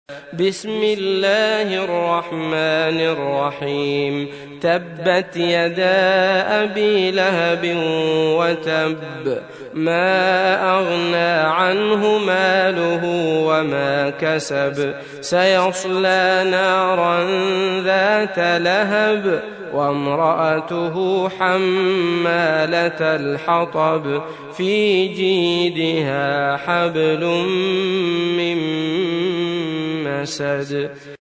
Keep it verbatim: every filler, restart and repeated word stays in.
بسم الله الرحمن الرحيم تبت يدا أبي لهب وتب ما أغنى عنه ماله وما كسب سيصلى نارا ذات لهب وامرأته حمالة الحطب في جيدها حبل من مسد